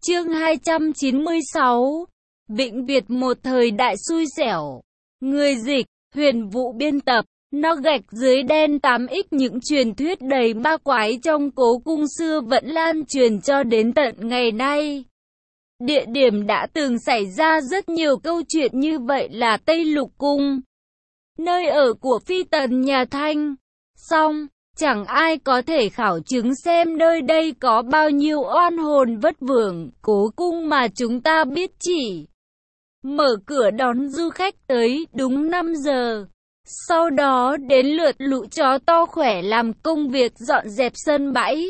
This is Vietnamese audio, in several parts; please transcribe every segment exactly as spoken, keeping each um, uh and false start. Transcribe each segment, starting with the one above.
Chương hai trăm chín mươi sáu. Vĩnh Việt một thời đại xui xẻo. Người dịch, Huyền Vũ biên tập. Nó gạch dưới đen tám x những truyền thuyết đầy ma quái trong cố cung xưa vẫn lan truyền cho đến tận ngày nay. Địa điểm đã từng xảy ra rất nhiều câu chuyện như vậy là Tây Lục Cung, nơi ở của phi tần nhà Thanh. Song, chẳng ai có thể khảo chứng xem nơi đây có bao nhiêu oan hồn vất vưởng. Cố cung mà chúng ta biết chỉ mở cửa đón du khách tới đúng năm giờ. Sau đó đến lượt lũ chó to khỏe làm công việc dọn dẹp sân bãi.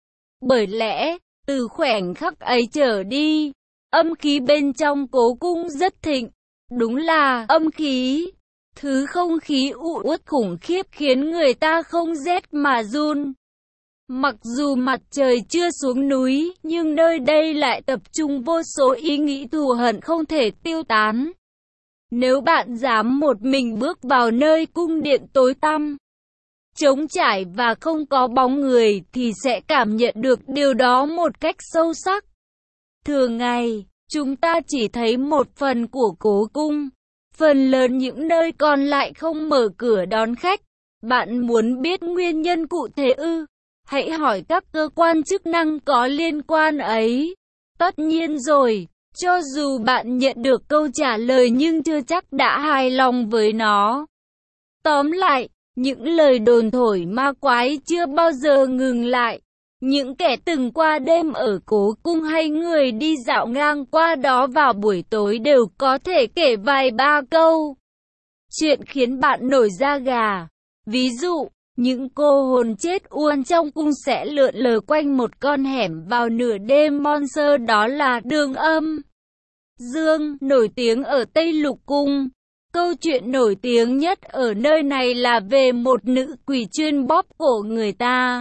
Bởi lẽ, từ khoảnh khắc ấy trở đi, âm khí bên trong cố cung rất thịnh. Đúng là âm khí. Thứ không khí u uất khủng khiếp khiến người ta không rét mà run. Mặc dù mặt trời chưa xuống núi, nhưng nơi đây lại tập trung vô số ý nghĩ thù hận không thể tiêu tán. Nếu bạn dám một mình bước vào nơi cung điện tối tăm, trống trải và không có bóng người thì sẽ cảm nhận được điều đó một cách sâu sắc. Thường ngày, chúng ta chỉ thấy một phần của cố cung. Phần lớn những nơi còn lại không mở cửa đón khách. Bạn muốn biết nguyên nhân cụ thể ư? Hãy hỏi các cơ quan chức năng có liên quan ấy. Tất nhiên rồi, cho dù bạn nhận được câu trả lời nhưng chưa chắc đã hài lòng với nó. Tóm lại, những lời đồn thổi ma quái chưa bao giờ ngừng lại. Những kẻ từng qua đêm ở cố cung hay người đi dạo ngang qua đó vào buổi tối đều có thể kể vài ba câu chuyện khiến bạn nổi da gà. Ví dụ, những cô hồn chết uôn trong cung sẽ lượn lờ quanh một con hẻm vào nửa đêm monster, đó là Đường Âm Dương, nổi tiếng ở Tây Lục Cung. Câu chuyện nổi tiếng nhất ở nơi này là về một nữ quỷ chuyên bóp cổ người ta.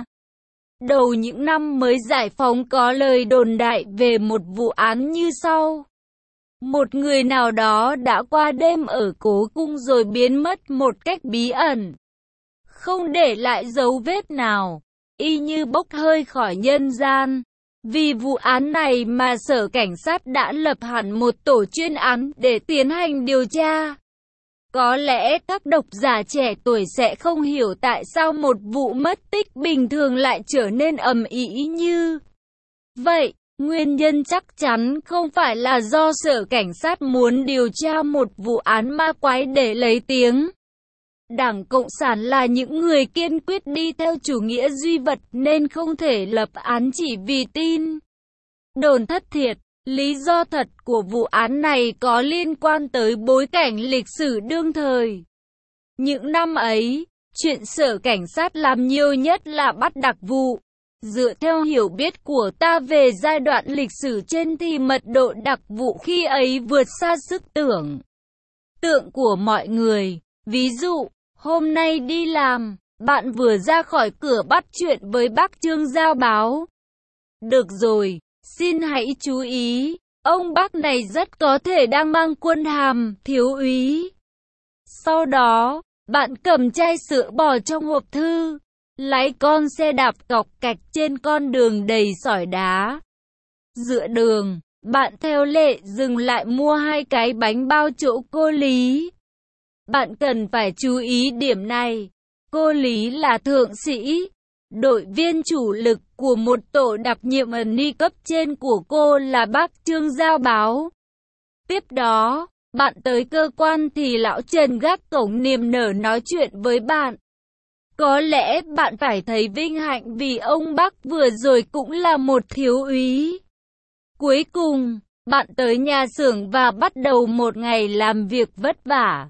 Đầu những năm mới giải phóng có lời đồn đại về một vụ án như sau. Một người nào đó đã qua đêm ở cố cung rồi biến mất một cách bí ẩn, không để lại dấu vết nào, y như bốc hơi khỏi nhân gian. Vì vụ án này mà sở cảnh sát đã lập hẳn một tổ chuyên án để tiến hành điều tra. Có lẽ các độc giả trẻ tuổi sẽ không hiểu tại sao một vụ mất tích bình thường lại trở nên ầm ĩ như vậy. Nguyên nhân chắc chắn không phải là do sở cảnh sát muốn điều tra một vụ án ma quái để lấy tiếng. Đảng Cộng sản là những người kiên quyết đi theo chủ nghĩa duy vật nên không thể lập án chỉ vì tin đồn thất thiệt. Lý do thật của vụ án này có liên quan tới bối cảnh lịch sử đương thời. Những năm ấy, chuyện sở cảnh sát làm nhiều nhất là bắt đặc vụ. Dựa theo hiểu biết của ta về giai đoạn lịch sử trên thì mật độ đặc vụ khi ấy vượt xa sức tưởng tượng của mọi người. Ví dụ, hôm nay đi làm, bạn vừa ra khỏi cửa bắt chuyện với bác Trương giao báo. Được rồi. Xin hãy chú ý, ông bác này rất có thể đang mang quân hàm thiếu úy. Sau đó, bạn cầm chai sữa bò trong hộp thư, lái con xe đạp cọc cạch trên con đường đầy sỏi đá. Giữa đường, bạn theo lệ dừng lại mua hai cái bánh bao chỗ cô Lý. Bạn cần phải chú ý điểm này, cô Lý là thượng sĩ, đội viên chủ lực của một tổ đặc nhiệm ẩn ni cấp trên của cô là bác Trương giao báo. Tiếp đó, bạn tới cơ quan thì lão Trần gác cổng niềm nở nói chuyện với bạn. Có lẽ bạn phải thấy vinh hạnh vì ông bác vừa rồi cũng là một thiếu úy. Cuối cùng, bạn tới nhà xưởng và bắt đầu một ngày làm việc vất vả.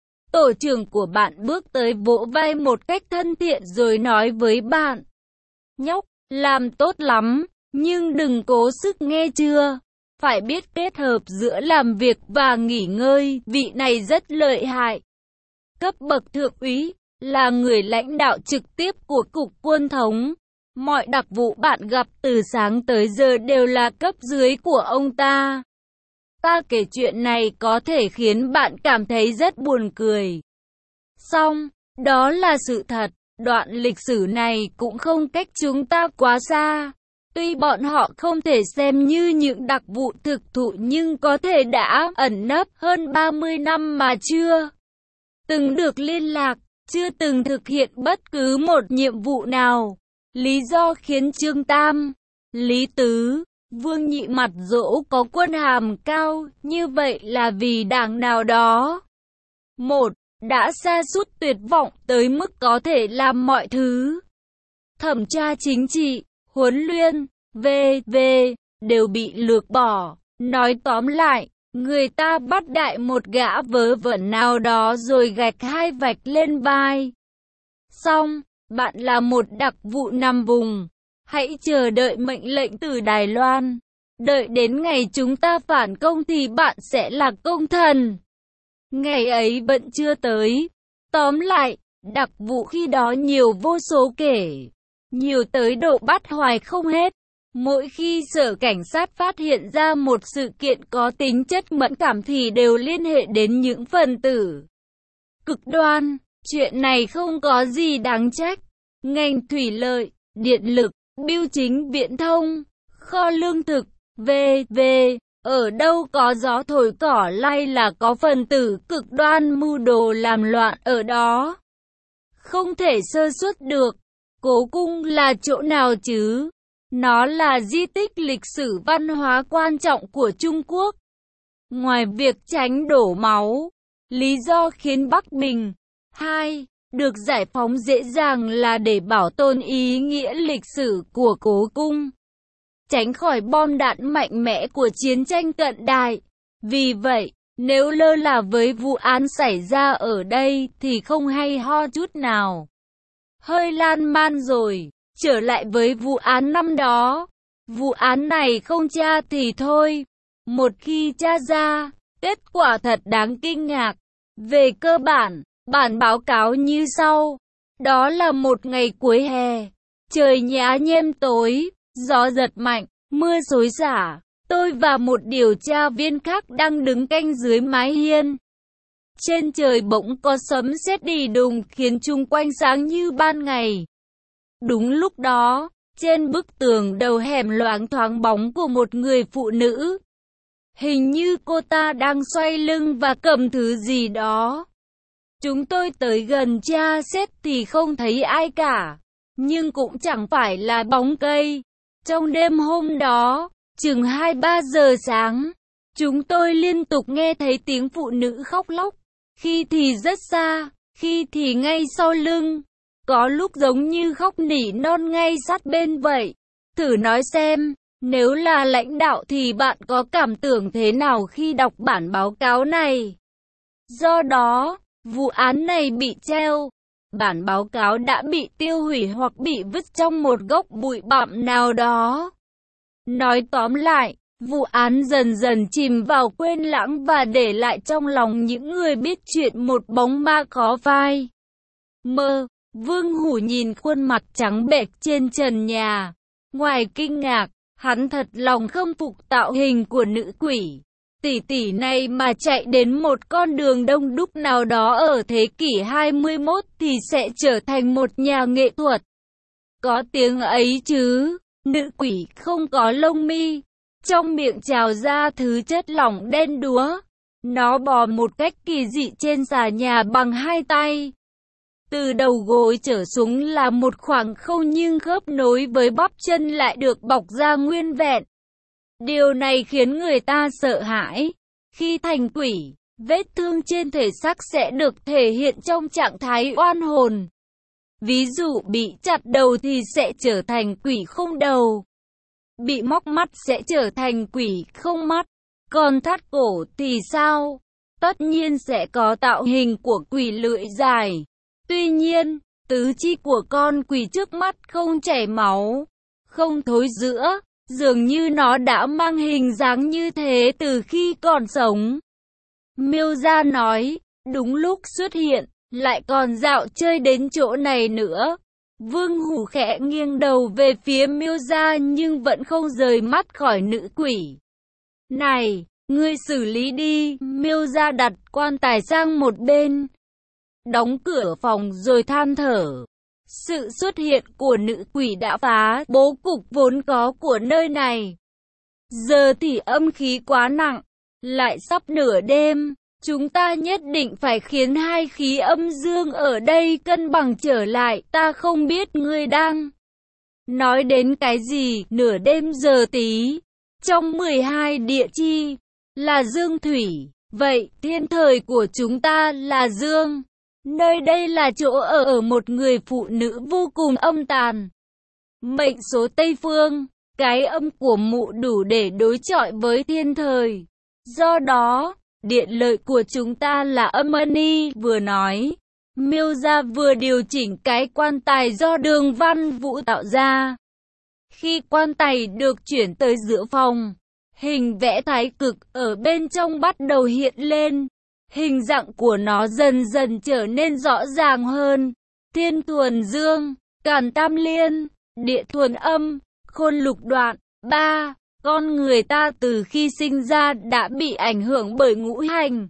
Tổ trưởng của bạn bước tới vỗ vai một cách thân thiện rồi nói với bạn. Nhóc, làm tốt lắm, nhưng đừng cố sức nghe chưa? Phải biết kết hợp giữa làm việc và nghỉ ngơi, vị này rất lợi hại. Cấp bậc thượng úy, là người lãnh đạo trực tiếp của cục quân thống. Mọi đặc vụ bạn gặp từ sáng tới giờ đều là cấp dưới của ông ta. Ta kể chuyện này có thể khiến bạn cảm thấy rất buồn cười. Song, đó là sự thật. Đoạn lịch sử này cũng không cách chúng ta quá xa. Tuy bọn họ không thể xem như những đặc vụ thực thụ nhưng có thể đã ẩn nấp hơn ba mươi năm mà chưa từng được liên lạc, chưa từng thực hiện bất cứ một nhiệm vụ nào. Lý do khiến Trương Tam, Lý Tứ, Vương Nhị mặt dỗ có quân hàm cao như vậy là vì đảng nào đó. Một, đã sa sút tuyệt vọng tới mức có thể làm mọi thứ. Thẩm tra chính trị, huấn luyện, vân vân đều bị lược bỏ. Nói tóm lại, người ta bắt đại một gã vớ vẩn nào đó rồi gạch hai vạch lên vai. Xong, bạn là một đặc vụ nằm vùng. Hãy chờ đợi mệnh lệnh từ Đài Loan. Đợi đến ngày chúng ta phản công thì bạn sẽ là công thần. Ngày ấy vẫn chưa tới. Tóm lại, đặc vụ khi đó nhiều vô số kể. Nhiều tới độ bắt hoài không hết. Mỗi khi sở cảnh sát phát hiện ra một sự kiện có tính chất mẫn cảm thì đều liên hệ đến những phần tử cực đoan. Chuyện này không có gì đáng trách. Ngành thủy lợi, điện lực, bưu chính viễn thông, kho lương thực, vân vân ở đâu có gió thổi cỏ lay là có phần tử cực đoan mưu đồ làm loạn ở đó. Không thể sơ suất được. Cố Cung là chỗ nào chứ? Nó là di tích lịch sử văn hóa quan trọng của Trung Quốc. Ngoài việc tránh đổ máu, lý do khiến Bắc Bình hai được giải phóng dễ dàng là để bảo tồn ý nghĩa lịch sử của Cố Cung, tránh khỏi bom đạn mạnh mẽ của chiến tranh cận đại. Vì vậy, nếu lơ là với vụ án xảy ra ở đây thì không hay ho chút nào. Hơi lan man rồi, trở lại với vụ án năm đó. Vụ án này không tra thì thôi. Một khi tra ra, kết quả thật đáng kinh ngạc. Về cơ bản, bản báo cáo như sau. Đó là một ngày cuối hè. Trời nhá nhem tối, gió giật mạnh, mưa xối xả. Tôi và một điều tra viên khác đang đứng canh dưới mái hiên. Trên trời bỗng có sấm sét đi đùng khiến chung quanh sáng như ban ngày. Đúng lúc đó, trên bức tường đầu hẻm loáng thoáng bóng của một người phụ nữ. Hình như cô ta đang xoay lưng và cầm thứ gì đó. Chúng tôi tới gần tra xét thì không thấy ai cả, nhưng cũng chẳng phải là bóng cây. Trong đêm hôm đó, chừng hai ba giờ sáng, chúng tôi liên tục nghe thấy tiếng phụ nữ khóc lóc, khi thì rất xa, khi thì ngay sau lưng. Có lúc giống như khóc nỉ non ngay sát bên vậy. Thử nói xem, nếu là lãnh đạo thì bạn có cảm tưởng thế nào khi đọc bản báo cáo này? Do đó, vụ án này bị treo. Bản báo cáo đã bị tiêu hủy hoặc bị vứt trong một gốc bụi bặm nào đó. Nói tóm lại, vụ án dần dần chìm vào quên lãng và để lại trong lòng những người biết chuyện một bóng ma khó phai. Mơ. Vương Hủ nhìn khuôn mặt trắng bệch trên trần nhà. Ngoài kinh ngạc, hắn thật lòng khâm phục tạo hình của nữ quỷ. Tỷ tỷ này mà chạy đến một con đường đông đúc nào đó ở thế kỷ hai mươi mốt thì sẽ trở thành một nhà nghệ thuật. Có tiếng ấy chứ, nữ quỷ không có lông mi. Trong miệng trào ra thứ chất lỏng đen đúa. Nó bò một cách kỳ dị trên xà nhà bằng hai tay. Từ đầu gối trở xuống là một khoảng khâu nhưng khớp nối với bắp chân lại được bọc ra nguyên vẹn. Điều này khiến người ta sợ hãi. Khi thành quỷ, vết thương trên thể xác sẽ được thể hiện trong trạng thái oan hồn. Ví dụ bị chặt đầu thì sẽ trở thành quỷ không đầu. Bị móc mắt sẽ trở thành quỷ không mắt. Còn thắt cổ thì sao? Tất nhiên sẽ có tạo hình của quỷ lưỡi dài. Tuy nhiên, tứ chi của con quỷ trước mắt không chảy máu, không thối rữa, dường như nó đã mang hình dáng như thế từ khi còn sống. Miêu Gia nói, đúng lúc xuất hiện, lại còn dạo chơi đến chỗ này nữa. Vương Hủ khẽ nghiêng đầu về phía Miêu Gia nhưng vẫn không rời mắt khỏi nữ quỷ. Này, ngươi xử lý đi. Miêu Gia đặt quan tài sang một bên, đóng cửa phòng rồi than thở. Sự xuất hiện của nữ quỷ đã phá bố cục vốn có của nơi này. Giờ thì âm khí quá nặng, lại sắp nửa đêm. Chúng ta nhất định phải khiến hai khí âm dương ở đây cân bằng trở lại. Ta không biết ngươi đang nói đến cái gì. Nửa đêm giờ tí, trong mười hai địa chi là dương thủy. Vậy thiên thời của chúng ta là dương. Nơi đây là chỗ ở ở một người phụ nữ vô cùng âm tàn. Mệnh số Tây Phương, cái âm của mụ đủ để đối chọi với thiên thời. Do đó, điện lợi của chúng ta là âm ani. Vừa nói, Miêu gia vừa điều chỉnh cái quan tài do Đường Văn Vũ tạo ra. Khi quan tài được chuyển tới giữa phòng, hình vẽ thái cực ở bên trong bắt đầu hiện lên. Hình dạng của nó dần dần trở nên rõ ràng hơn. Thiên thuần dương, càn tam liên, địa thuần âm, khôn lục đoạn. ba. Con người ta từ khi sinh ra đã bị ảnh hưởng bởi ngũ hành.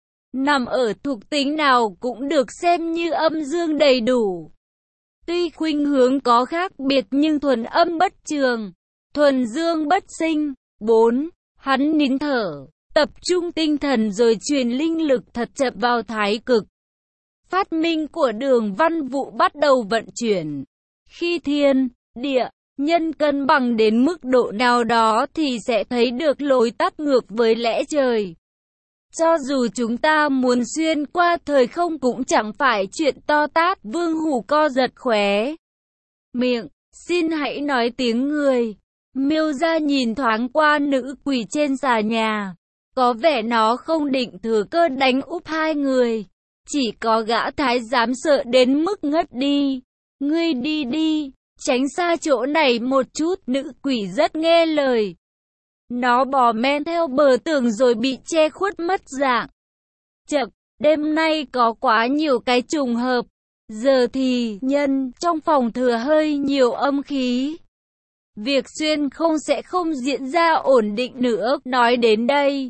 Nằm ở thuộc tính nào cũng được xem như âm dương đầy đủ. Tuy khuynh hướng có khác biệt nhưng thuần âm bất trường, thuần dương bất sinh. bốn. Hắn nín thở, tập trung tinh thần rồi truyền linh lực thật chậm vào thái cực. Phát minh của Đường Văn Vũ bắt đầu vận chuyển. Khi thiên, địa, nhân cân bằng đến mức độ nào đó thì sẽ thấy được lối tắt ngược với lẽ trời. Cho dù chúng ta muốn xuyên qua thời không cũng chẳng phải chuyện to tát. Vương Hủ co giật khóe miệng, xin hãy nói tiếng người. Miêu gia nhìn thoáng qua nữ quỷ trên xà nhà. Có vẻ nó không định thừa cơ đánh úp hai người. Chỉ có gã thái giám sợ đến mức ngất đi. Ngươi đi đi, tránh xa chỗ này một chút. Nữ quỷ rất nghe lời. Nó bò men theo bờ tường rồi bị che khuất mất dạng. Chậc, đêm nay có quá nhiều cái trùng hợp. Giờ thì nhân trong phòng thừa hơi nhiều âm khí. Việc xuyên không sẽ không diễn ra ổn định nữa. Nói đến đây,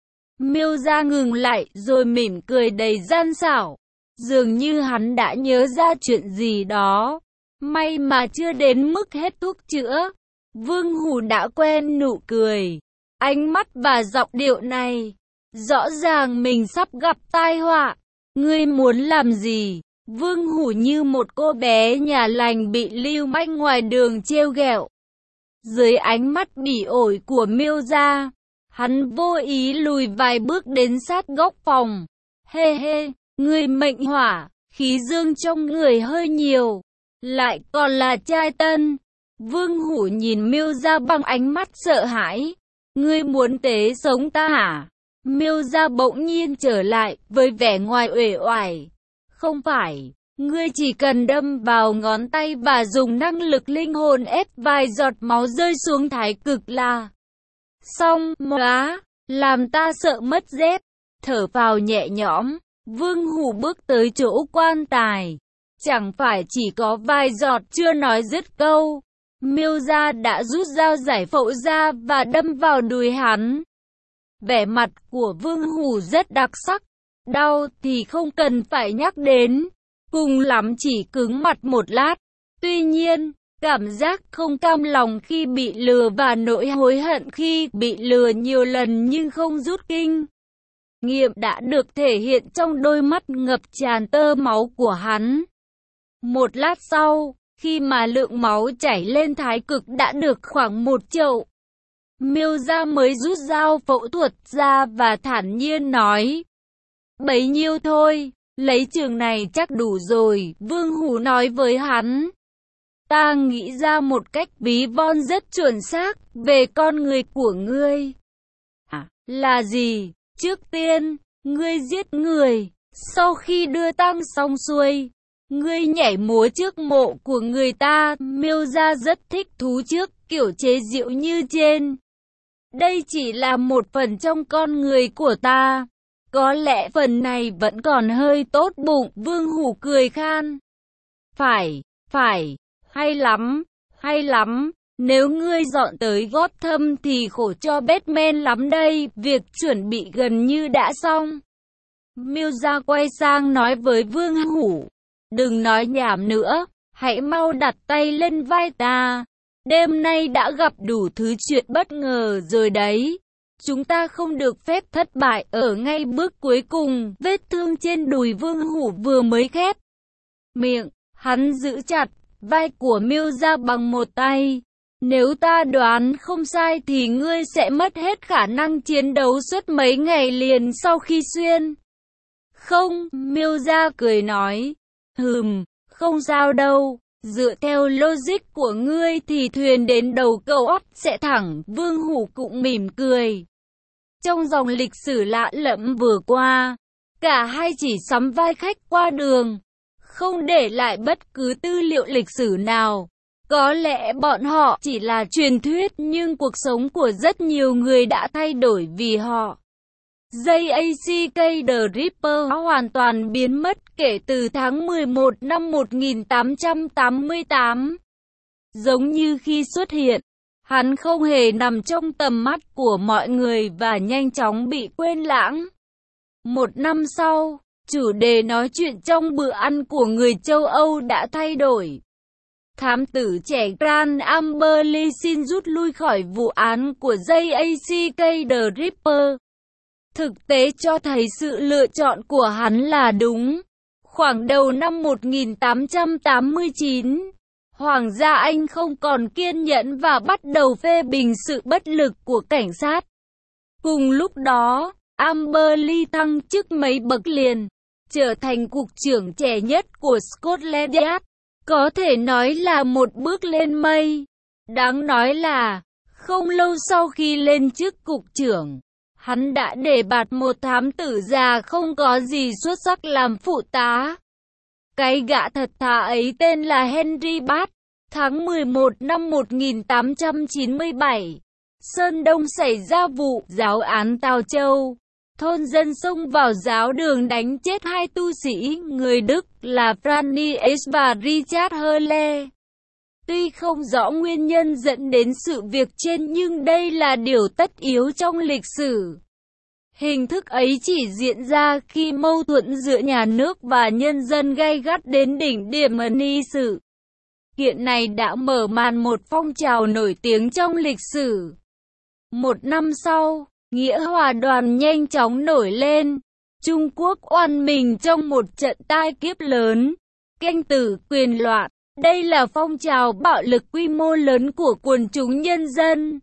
Miêu gia ngừng lại rồi mỉm cười đầy gian xảo. Dường như hắn đã nhớ ra chuyện gì đó. May mà chưa đến mức hết thuốc chữa. Vương Hủ đã quen nụ cười, ánh mắt và giọng điệu này. Rõ ràng mình sắp gặp tai họa. Ngươi muốn làm gì? Vương Hủ như một cô bé nhà lành bị lưu manh ngoài đường trêu ghẹo. Dưới ánh mắt bỉ ổi của Miêu gia, hắn vô ý lùi vài bước đến sát góc phòng. Hê hê, ngươi mệnh hỏa, khí dương trong người hơi nhiều, lại còn là trai tân. Vương Hủ nhìn Miêu gia bằng ánh mắt sợ hãi. Ngươi muốn tế sống ta hả? Miêu gia bỗng nhiên trở lại với vẻ ngoài uể oải. Không phải, ngươi chỉ cần đâm vào ngón tay và dùng năng lực linh hồn ép vài giọt máu rơi xuống thái cực là xong. Móa, làm ta sợ mất dép. Thở vào nhẹ nhõm, Vương Hủ bước tới chỗ quan tài. Chẳng phải chỉ có vài giọt. Chưa nói dứt câu, Miêu gia đã rút dao giải phẫu ra và đâm vào đùi hắn. Vẻ mặt của Vương Hủ rất đặc sắc. Đau thì không cần phải nhắc đến, cùng lắm chỉ cứng mặt một lát. Tuy nhiên, cảm giác không cam lòng khi bị lừa và nỗi hối hận khi bị lừa nhiều lần nhưng không rút kinh nghiệm đã được thể hiện trong đôi mắt ngập tràn tơ máu của hắn. Một lát sau, khi mà lượng máu chảy lên thái cực đã được khoảng một chậu, Miêu gia mới rút dao phẫu thuật ra và thản nhiên nói: bấy nhiêu thôi, lấy trường này chắc đủ rồi. Vương Hủ nói với hắn: ta nghĩ ra một cách ví von rất chuẩn xác về con người của ngươi. À, là gì? Trước tiên, ngươi giết người, sau khi đưa tang xong xuôi, ngươi nhảy múa trước mộ của người ta. Miêu gia rất thích thú trước kiểu chế giễu như trên. Đây chỉ là một phần trong con người của ta. Có lẽ phần này vẫn còn hơi tốt bụng. Vương Hủ cười khan. Phải, phải, hay lắm, hay lắm. Nếu ngươi dọn tới Gotham thì khổ cho Batman lắm đây. Việc chuẩn bị gần như đã xong. Miêu gia quay sang nói với Vương Hủ: đừng nói nhảm nữa, hãy mau đặt tay lên vai ta. Đêm nay đã gặp đủ thứ chuyện bất ngờ rồi đấy. Chúng ta không được phép thất bại ở ngay bước cuối cùng. Vết thương trên đùi Vương Hủ vừa mới khép miệng, hắn giữ chặt vai của Miêu Gia bằng một tay. Nếu ta đoán không sai thì ngươi sẽ mất hết khả năng chiến đấu suốt mấy ngày liền sau khi xuyên. Không, Miêu Gia cười nói. Hừm, không sao đâu. Dựa theo logic của ngươi thì thuyền đến đầu cầu óc sẽ thẳng. Vương Hủ cũng mỉm cười. Trong dòng lịch sử lạ lẫm vừa qua, cả hai chỉ sắm vai khách qua đường, không để lại bất cứ tư liệu lịch sử nào. Có lẽ bọn họ chỉ là truyền thuyết nhưng cuộc sống của rất nhiều người đã thay đổi vì họ. gi a xê ca The Ripper hoàn toàn biến mất kể từ tháng mười một năm một nghìn tám trăm tám mươi tám. Giống như khi xuất hiện, hắn không hề nằm trong tầm mắt của mọi người và nhanh chóng bị quên lãng. Một năm sau, chủ đề nói chuyện trong bữa ăn của người châu Âu đã thay đổi. Thám tử trẻ Grant Amberley xin rút lui khỏi vụ án của gi a xê ca The Ripper. Thực tế cho thấy sự lựa chọn của hắn là đúng. Khoảng đầu năm một nghìn tám trăm tám mươi chín, Hoàng gia Anh không còn kiên nhẫn và bắt đầu phê bình sự bất lực của cảnh sát. Cùng lúc đó, Amberley thăng chức mấy bậc liền, trở thành cục trưởng trẻ nhất của Scotland Yard. Có thể nói là một bước lên mây. Đáng nói là, không lâu sau khi lên chức cục trưởng, hắn đã đề bạt một thám tử già không có gì xuất sắc làm phụ tá. Cái gã thật thà ấy tên là Henry Bath. Tháng mười một năm một nghìn tám trăm chín mươi bảy, Sơn Đông xảy ra vụ giáo án Tào Châu. Thôn dân xông vào giáo đường đánh chết hai tu sĩ người Đức là Francis và Richard Hurley. Tuy không rõ nguyên nhân dẫn đến sự việc trên nhưng đây là điều tất yếu trong lịch sử. Hình thức ấy chỉ diễn ra khi mâu thuẫn giữa nhà nước và nhân dân gay gắt đến đỉnh điểm ni sự. Kiện này đã mở màn một phong trào nổi tiếng trong lịch sử. Một năm sau, nghĩa hòa đoàn nhanh chóng nổi lên. Trung Quốc oan mình trong một trận tai kiếp lớn. Canh tử quyền loạn. Đây là phong trào bạo lực quy mô lớn của quần chúng nhân dân.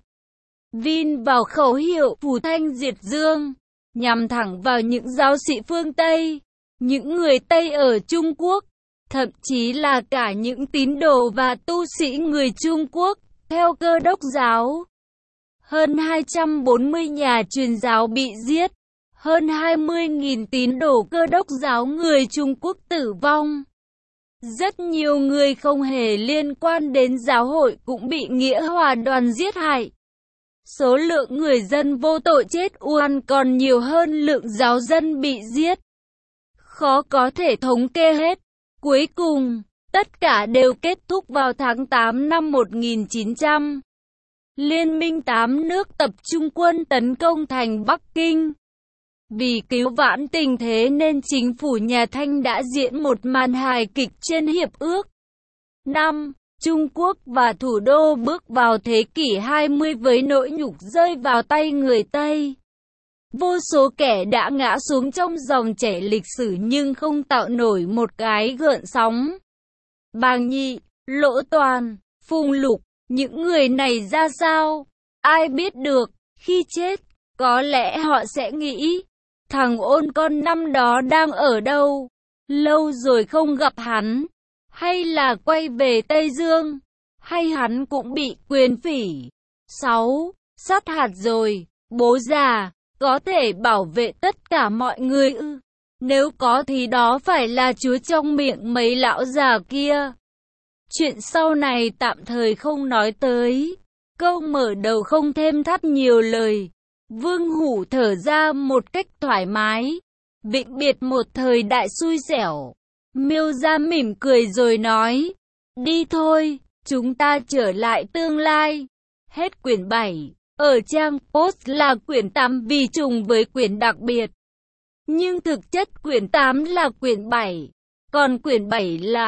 Vin vào khẩu hiệu phù thanh diệt dương, nhằm thẳng vào những giáo sĩ phương Tây, những người Tây ở Trung Quốc, thậm chí là cả những tín đồ và tu sĩ người Trung Quốc, theo Cơ đốc giáo. Hơn hai trăm bốn mươi nhà truyền giáo bị giết, hơn hai mươi nghìn tín đồ Cơ đốc giáo người Trung Quốc tử vong. Rất nhiều người không hề liên quan đến giáo hội cũng bị nghĩa hòa đoàn giết hại. Số lượng người dân vô tội chết oan còn nhiều hơn lượng giáo dân bị giết. Khó có thể thống kê hết. Cuối cùng, tất cả đều kết thúc vào tháng tám năm một nghìn chín trăm. Liên minh tám nước tập trung quân tấn công thành Bắc Kinh. Vì cứu vãn tình thế nên chính phủ nhà Thanh đã diễn một màn hài kịch trên hiệp ước. năm. Trung Quốc và thủ đô bước vào thế kỷ hai mươi với nỗi nhục rơi vào tay người Tây. Vô số kẻ đã ngã xuống trong dòng chảy lịch sử nhưng không tạo nổi một cái gợn sóng. Bàng Nhị, Lỗ Toàn, Phùng Lục, những người này ra sao? Ai biết được, khi chết, có lẽ họ sẽ nghĩ, thằng ôn con năm đó đang ở đâu? Lâu rồi không gặp hắn. Hay là quay về Tây Dương? Hay hắn cũng bị quyền phỉ? sáu. Sát hạt rồi, bố già, có thể bảo vệ tất cả mọi người ư? Nếu có thì đó phải là Chúa trong miệng mấy lão già kia. Chuyện sau này tạm thời không nói tới. Câu mở đầu không thêm thắt nhiều lời. Vương Hủ thở ra một cách thoải mái. Vĩnh biệt một thời đại xui xẻo. Miêu Gia mỉm cười rồi nói. Đi thôi, chúng ta trở lại tương lai. Hết quyển bảy. Ở trang post là quyển tám vì trùng với quyển đặc biệt. Nhưng thực chất quyển tám là quyển bảy. Còn quyển bảy là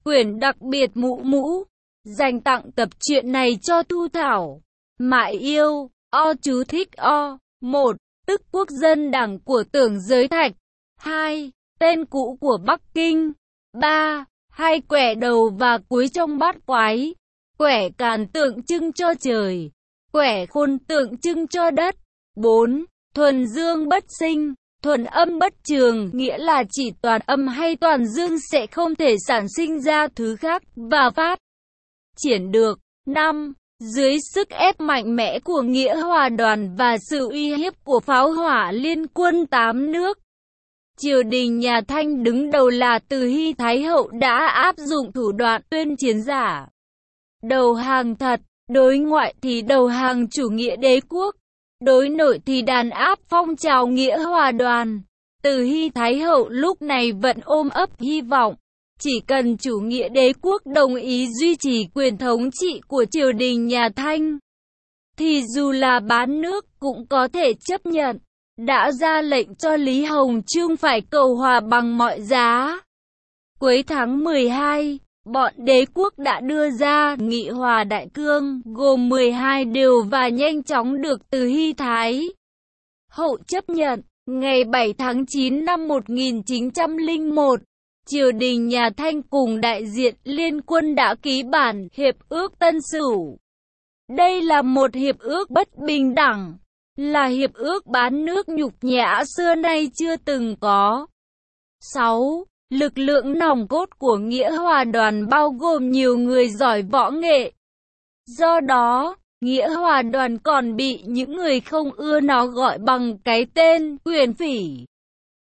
Quyển đặc biệt Mụ Mũ, dành tặng tập truyện này cho Thu Thảo. Mại yêu, o chú thích o. một. Tức quốc dân đảng của Tưởng Giới Thạch. hai. Tên cũ của Bắc Kinh. ba. Hai quẻ đầu và cuối trong bát quái. Quẻ càn tượng trưng cho trời, quẻ khôn tượng trưng cho đất. bốn. Thuần dương bất sinh, thuần âm bất trường, nghĩa là chỉ toàn âm hay toàn dương sẽ không thể sản sinh ra thứ khác và phát triển được. năm. Dưới sức ép mạnh mẽ của Nghĩa Hòa đoàn và sự uy hiếp của pháo hỏa liên quân tám nước, triều đình nhà Thanh đứng đầu là Từ Hy Thái Hậu đã áp dụng thủ đoạn tuyên chiến giả đầu hàng thật, đối ngoại thì đầu hàng chủ nghĩa đế quốc, đối nội thì đàn áp phong trào Nghĩa Hòa đoàn. Từ Hy Thái Hậu lúc này vẫn ôm ấp hy vọng, chỉ cần chủ nghĩa đế quốc đồng ý duy trì quyền thống trị của triều đình nhà Thanh, thì dù là bán nước cũng có thể chấp nhận, đã ra lệnh cho Lý Hồng Chương phải cầu hòa bằng mọi giá. Cuối tháng mười hai, bọn đế quốc đã đưa ra Nghị Hòa Đại Cương, gồm mười hai điều và nhanh chóng được Từ Hy Thái Hậu chấp nhận. Ngày bảy tháng chín năm một nghìn chín trăm lẻ một, triều đình nhà Thanh cùng đại diện liên quân đã ký bản Hiệp ước Tân Sửu. Đây là một hiệp ước bất bình đẳng, là hiệp ước bán nước nhục nhã xưa nay chưa từng có. sáu. Lực lượng nòng cốt của Nghĩa Hòa đoàn bao gồm nhiều người giỏi võ nghệ. Do đó, Nghĩa Hòa đoàn còn bị những người không ưa nó gọi bằng cái tên quyền phỉ.